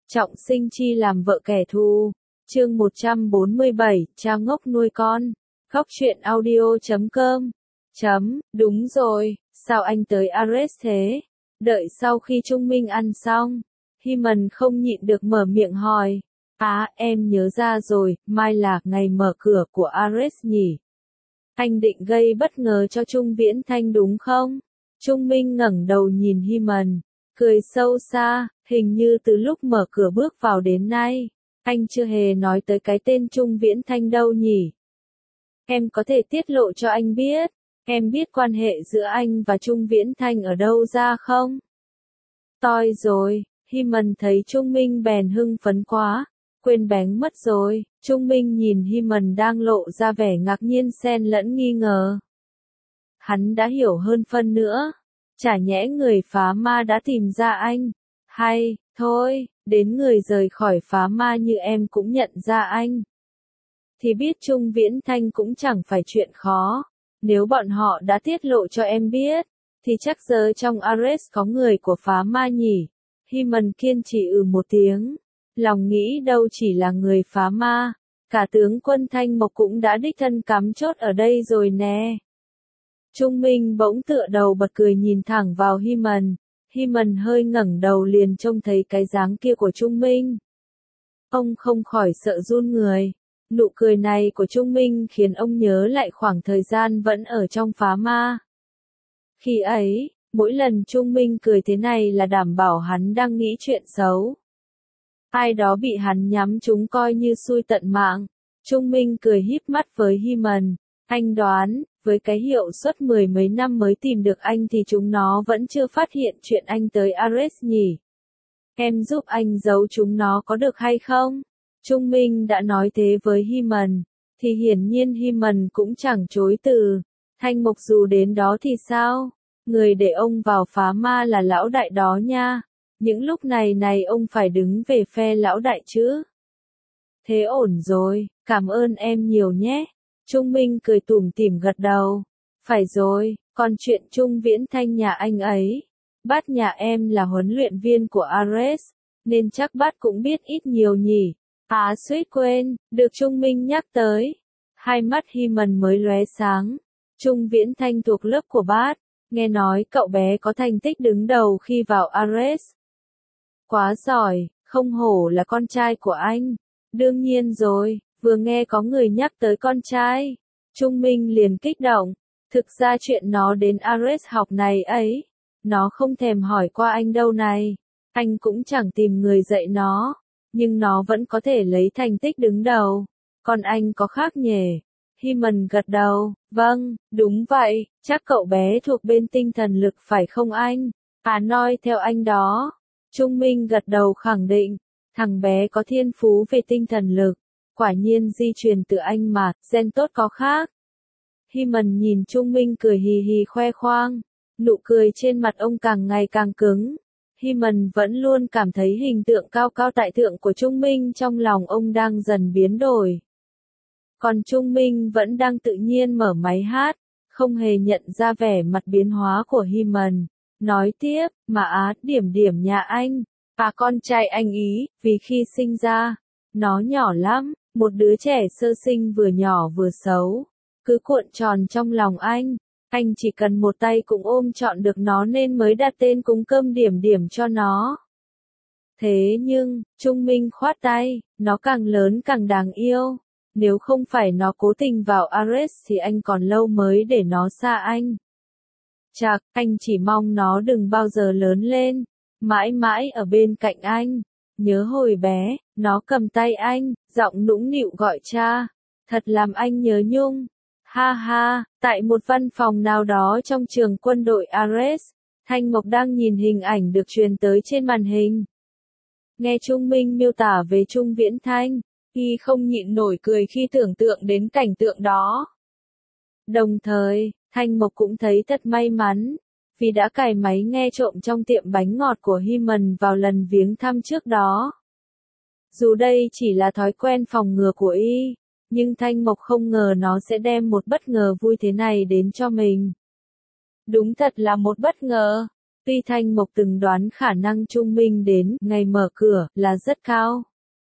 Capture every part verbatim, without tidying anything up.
Trọng sinh chi làm vợ kẻ thù. Chương một trăm bốn mươi bảy, cha ngốc nuôi con. Góc truyện audio chấm com. Chấm, đúng rồi, sao anh tới Ares thế? Đợi sau khi Trung Minh ăn xong, Himan không nhịn được mở miệng hỏi. À, em nhớ ra rồi, mai là ngày mở cửa của Ares nhỉ? Anh định gây bất ngờ cho Trung Viễn Thanh đúng không? Trung Minh ngẩng đầu nhìn Himan, cười sâu xa, hình như từ lúc mở cửa bước vào đến nay, anh chưa hề nói tới cái tên Trung Viễn Thanh đâu nhỉ? Em có thể tiết lộ cho anh biết, em biết quan hệ giữa anh và Trung Viễn Thanh ở đâu ra không? Toi rồi, Himan thấy Trung Minh bèn hưng phấn quá, quên bén mất rồi. Trung Minh nhìn Himan đang lộ ra vẻ ngạc nhiên xen lẫn nghi ngờ. Hắn đã hiểu hơn phân nữa. Chả nhẽ người phá ma đã tìm ra anh? Hay, thôi, đến người rời khỏi phá ma như em cũng nhận ra anh. Thì biết Trung Viễn Thanh cũng chẳng phải chuyện khó. Nếu bọn họ đã tiết lộ cho em biết, thì chắc giờ trong Ares có người của phá ma nhỉ? Himan kiên trì ừ một tiếng. Lòng nghĩ đâu chỉ là người phá ma, cả tướng quân Thanh Mộc cũng đã đích thân cắm chốt ở đây rồi nè. Trung Minh bỗng tựa đầu bật cười nhìn thẳng vào Himan. Himan hơi ngẩng đầu liền trông thấy cái dáng kia của Trung Minh. Ông không khỏi sợ run người. Nụ cười này của Trung Minh khiến ông nhớ lại khoảng thời gian vẫn ở trong phá ma. Khi ấy, mỗi lần Trung Minh cười thế này là đảm bảo hắn đang nghĩ chuyện xấu. Ai đó bị hắn nhắm trúng coi như xui tận mạng. Trung Minh cười híp mắt với Himan. Anh đoán, với cái hiệu suất mười mấy năm mới tìm được anh thì chúng nó vẫn chưa phát hiện chuyện anh tới Ares nhỉ? Em giúp anh giấu chúng nó có được hay không? Trung Minh đã nói thế với Himan, thì hiển nhiên Himan cũng chẳng chối từ. Thanh Mộc dù đến đó thì sao? Người để ông vào phá ma là lão đại đó nha. Những lúc này này ông phải đứng về phe lão đại chứ. Thế ổn rồi, cảm ơn em nhiều nhé. Trung Minh cười tủm tỉm gật đầu. Phải rồi, còn chuyện Trung Viễn Thanh nhà anh ấy. Bát nhà em là huấn luyện viên của Ares, nên chắc bát cũng biết ít nhiều nhỉ. À suýt quên, được Trung Minh nhắc tới. Hai mắt Himan mới lóe sáng. Trung Viễn Thanh thuộc lớp của bát. Nghe nói cậu bé có thành tích đứng đầu khi vào Ares. Quá giỏi, không hổ là con trai của anh. Đương nhiên rồi, vừa nghe có người nhắc tới con trai, Trung Minh liền kích động. Thực ra chuyện nó đến Ares học này ấy, nó không thèm hỏi qua anh đâu này. Anh cũng chẳng tìm người dạy nó, nhưng nó vẫn có thể lấy thành tích đứng đầu. Còn anh có khác nhỉ? Himan gật đầu, vâng, đúng vậy, chắc cậu bé thuộc bên tinh thần lực phải không anh? À nói theo anh đó. Trung Minh gật đầu khẳng định, thằng bé có thiên phú về tinh thần lực, quả nhiên di truyền từ anh mà, gen tốt có khác. Himan nhìn Trung Minh cười hì hì khoe khoang, nụ cười trên mặt ông càng ngày càng cứng. Himan vẫn luôn cảm thấy hình tượng cao cao tại thượng của Trung Minh trong lòng ông đang dần biến đổi. Còn Trung Minh vẫn đang tự nhiên mở máy hát, không hề nhận ra vẻ mặt biến hóa của Himan. Nói tiếp, mà á, điểm điểm nhà anh, à con trai anh ý, vì khi sinh ra, nó nhỏ lắm, một đứa trẻ sơ sinh vừa nhỏ vừa xấu, cứ cuộn tròn trong lòng anh, anh chỉ cần một tay cũng ôm trọn được nó nên mới đặt tên cúng cơm điểm điểm cho nó. Thế nhưng, Trung Minh khoát tay, nó càng lớn càng đáng yêu, nếu không phải nó cố tình vào Ares thì anh còn lâu mới để nó xa anh. Chạc, anh chỉ mong nó đừng bao giờ lớn lên, mãi mãi ở bên cạnh anh. Nhớ hồi bé, nó cầm tay anh, giọng nũng nịu gọi cha. Thật làm anh nhớ nhung. Ha ha, tại một văn phòng nào đó trong trường quân đội Ares, Thanh Mộc đang nhìn hình ảnh được truyền tới trên màn hình. Nghe Trung Minh miêu tả về Trung Viễn Thanh, y không nhịn nổi cười khi tưởng tượng đến cảnh tượng đó. Đồng thời, Thanh Mộc cũng thấy thật may mắn, vì đã cài máy nghe trộm trong tiệm bánh ngọt của Himan vào lần viếng thăm trước đó. Dù đây chỉ là thói quen phòng ngừa của y, nhưng Thanh Mộc không ngờ nó sẽ đem một bất ngờ vui thế này đến cho mình. Đúng thật là một bất ngờ. Tuy Thanh Mộc từng đoán khả năng Trung Minh đến ngày mở cửa là rất cao.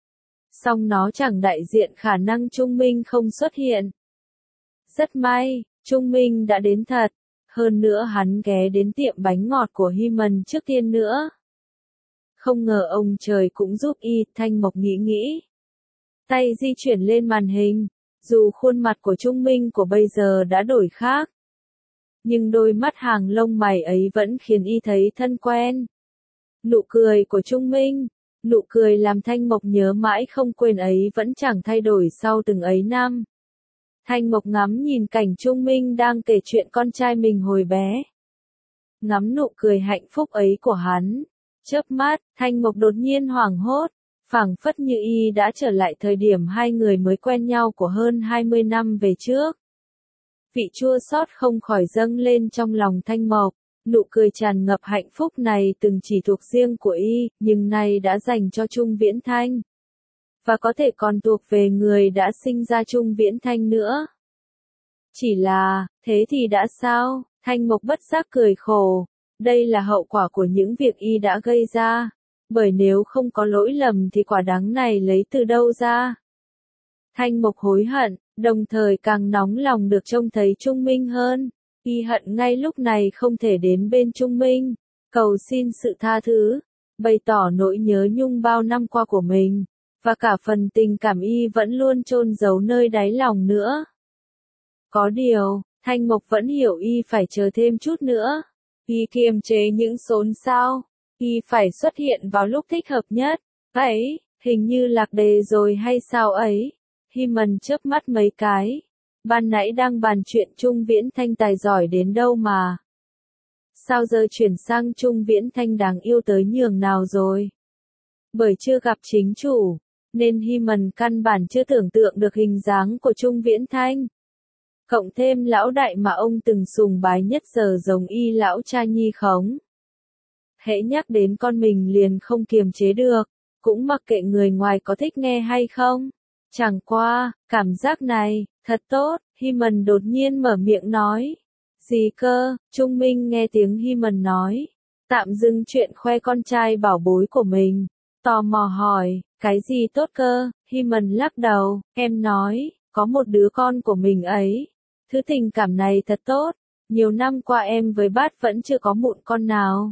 Song nó chẳng đại diện khả năng Trung Minh không xuất hiện. Rất may, Trung Minh đã đến thật. Hơn nữa hắn ghé đến tiệm bánh ngọt của Hyman trước tiên nữa. Không ngờ ông trời cũng giúp y, Thanh Mộc nghĩ nghĩ. Tay di chuyển lên màn hình. Dù khuôn mặt của Trung Minh của bây giờ đã đổi khác. Nhưng đôi mắt hàng lông mày ấy vẫn khiến y thấy thân quen. Nụ cười của Trung Minh. Nụ cười làm Thanh Mộc nhớ mãi không quên ấy vẫn chẳng thay đổi sau từng ấy năm. Thanh Mộc ngắm nhìn cảnh Trung Minh đang kể chuyện con trai mình hồi bé. Ngắm nụ cười hạnh phúc ấy của hắn. Chớp mắt, Thanh Mộc đột nhiên hoảng hốt. Phảng phất như y đã trở lại thời điểm hai người mới quen nhau của hơn hai mươi năm về trước. Vị chua xót không khỏi dâng lên trong lòng Thanh Mộc. Nụ cười tràn ngập hạnh phúc này từng chỉ thuộc riêng của y, nhưng nay đã dành cho Trung Viễn Thanh. Và có thể còn thuộc về người đã sinh ra Trung Viễn Thanh nữa. Chỉ là, thế thì đã sao? Thanh Mộc bất giác cười khổ. Đây là hậu quả của những việc y đã gây ra. Bởi nếu không có lỗi lầm thì quả đắng này lấy từ đâu ra? Thanh Mộc hối hận, đồng thời càng nóng lòng được trông thấy Trung Minh hơn. Y hận ngay lúc này không thể đến bên Trung Minh, cầu xin sự tha thứ, bày tỏ nỗi nhớ nhung bao năm qua của mình, và cả phần tình cảm y vẫn luôn chôn giấu nơi đáy lòng nữa. Có điều, Thanh Mộc vẫn hiểu y phải chờ thêm chút nữa. Y kiềm chế những xốn xao, y phải xuất hiện vào lúc thích hợp nhất. Ấy, hình như lạc đề rồi hay sao ấy? Hyman chớp mắt mấy cái. Ban nãy đang bàn chuyện Trung Viễn Thanh tài giỏi đến đâu mà. Sao giờ chuyển sang Trung Viễn Thanh đáng yêu tới nhường nào rồi? Bởi chưa gặp chính chủ, nên Hyman căn bản chưa tưởng tượng được hình dáng của Trung Viễn Thanh. Cộng thêm lão đại mà ông từng sùng bái nhất giờ giống y lão cha nhi khống. Hễ nhắc đến con mình liền không kiềm chế được, cũng mặc kệ người ngoài có thích nghe hay không. Chẳng qua, cảm giác này, thật tốt, Hyman đột nhiên mở miệng nói. Gì cơ? Trung Minh nghe tiếng Hyman nói. Tạm dừng chuyện khoe con trai bảo bối của mình. Tò mò hỏi, cái gì tốt cơ? Hyman lắc đầu, em nói, có một đứa con của mình ấy. Thứ tình cảm này thật tốt. Nhiều năm qua em với bát vẫn chưa có mụn con nào.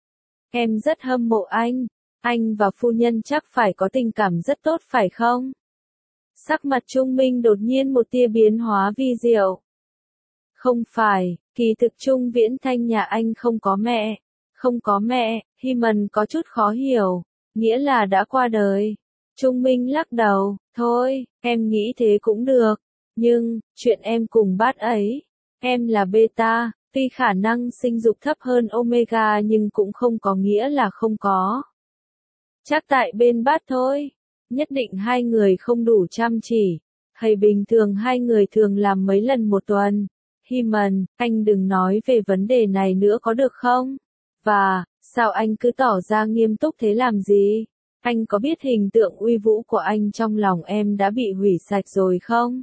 Em rất hâm mộ anh. Anh và phu nhân chắc phải có tình cảm rất tốt phải không? Sắc mặt Trung Minh đột nhiên một tia biến hóa vi diệu. Không phải, kỳ thực Trung Viễn Thanh nhà anh không có mẹ. Không có mẹ, Hyman có chút khó hiểu. Nghĩa là đã qua đời. Trung Minh lắc đầu, thôi, em nghĩ thế cũng được. Nhưng, chuyện em cùng bát ấy, em là beta, tuy khả năng sinh dục thấp hơn omega nhưng cũng không có nghĩa là không có. Chắc tại bên bát thôi. Nhất định hai người không đủ chăm chỉ. Hay bình thường hai người thường làm mấy lần một tuần. Hyman, anh đừng nói về vấn đề này nữa có được không? Và, sao anh cứ tỏ ra nghiêm túc thế làm gì? Anh có biết hình tượng uy vũ của anh trong lòng em đã bị hủy sạch rồi không?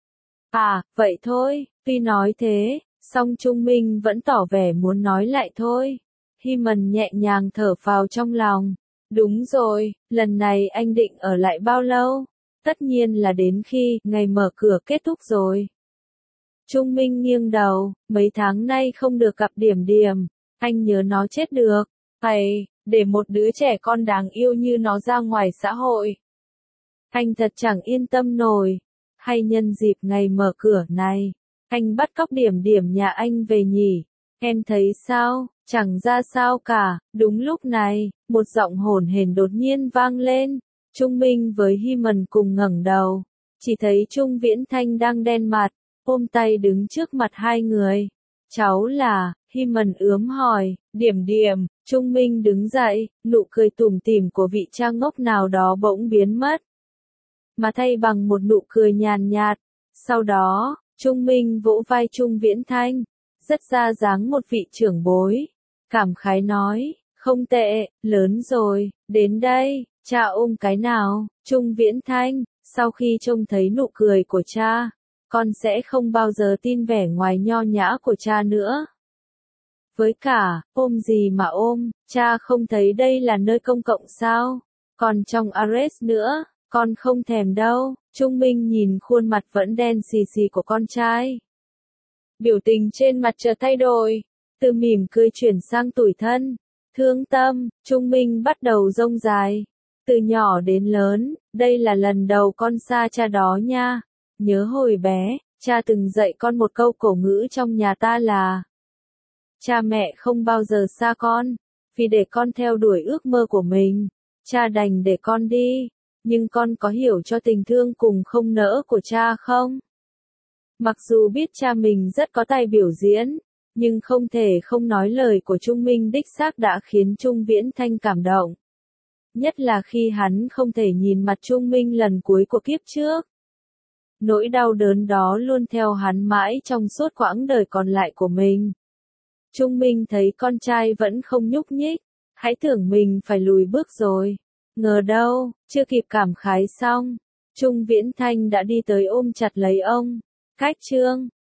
À, vậy thôi, tuy nói thế, song Trung Minh vẫn tỏ vẻ muốn nói lại thôi. Hyman nhẹ nhàng thở phào trong lòng. Đúng rồi, lần này anh định ở lại bao lâu? Tất nhiên là đến khi ngày mở cửa kết thúc rồi. Trung Minh nghiêng đầu, mấy tháng nay không được gặp Điểm Điểm, anh nhớ nó chết được. Hay, để một đứa trẻ con đáng yêu như nó ra ngoài xã hội. Anh thật chẳng yên tâm nổi. Hay nhân dịp ngày mở cửa này, anh bắt cóc Điểm Điểm nhà anh về nhỉ? Em thấy sao? Chẳng ra sao cả. Đúng lúc này, một giọng hổn hển đột nhiên vang lên. Trung Minh với Hyman cùng ngẩng đầu. Chỉ thấy Trung Viễn Thanh đang đen mặt, ôm tay đứng trước mặt hai người. Cháu là, Hyman ướm hỏi, Điểm Điểm. Trung Minh đứng dậy, nụ cười tủm tỉm của vị cha ngốc nào đó bỗng biến mất. Mà thay bằng một nụ cười nhàn nhạt. Sau đó, Trung Minh vỗ vai Trung Viễn Thanh. Rất ra dáng một vị trưởng bối. Cảm khái nói, không tệ, lớn rồi, đến đây, cha ôm cái nào. Trung Viễn Thanh, sau khi trông thấy nụ cười của cha, con sẽ không bao giờ tin vẻ ngoài nho nhã của cha nữa. Với cả, ôm gì mà ôm, cha không thấy đây là nơi công cộng sao? Còn trong Ares nữa, con không thèm đâu. Trung Minh nhìn khuôn mặt vẫn đen xì xì của con trai. Biểu tình trên mặt chợt thay đổi, từ mỉm cười chuyển sang tủi thân, thương tâm. Trung Minh bắt đầu rông dài. Từ nhỏ đến lớn, đây là lần đầu con xa cha đó nha. Nhớ hồi bé, cha từng dạy con một câu cổ ngữ trong nhà ta là: cha mẹ không bao giờ xa con, vì để con theo đuổi ước mơ của mình, cha đành để con đi. Nhưng con có hiểu cho tình thương cùng không nỡ của cha không? Mặc dù biết cha mình rất có tài biểu diễn, nhưng không thể không nói lời của Trung Minh đích xác đã khiến Trung Viễn Thanh cảm động. Nhất là khi hắn không thể nhìn mặt Trung Minh lần cuối của kiếp trước. Nỗi đau đớn đó luôn theo hắn mãi trong suốt quãng đời còn lại của mình. Trung Minh thấy con trai vẫn không nhúc nhích, hãy tưởng mình phải lùi bước rồi. Ngờ đâu, chưa kịp cảm khái xong, Trung Viễn Thanh đã đi tới ôm chặt lấy ông. Cách chương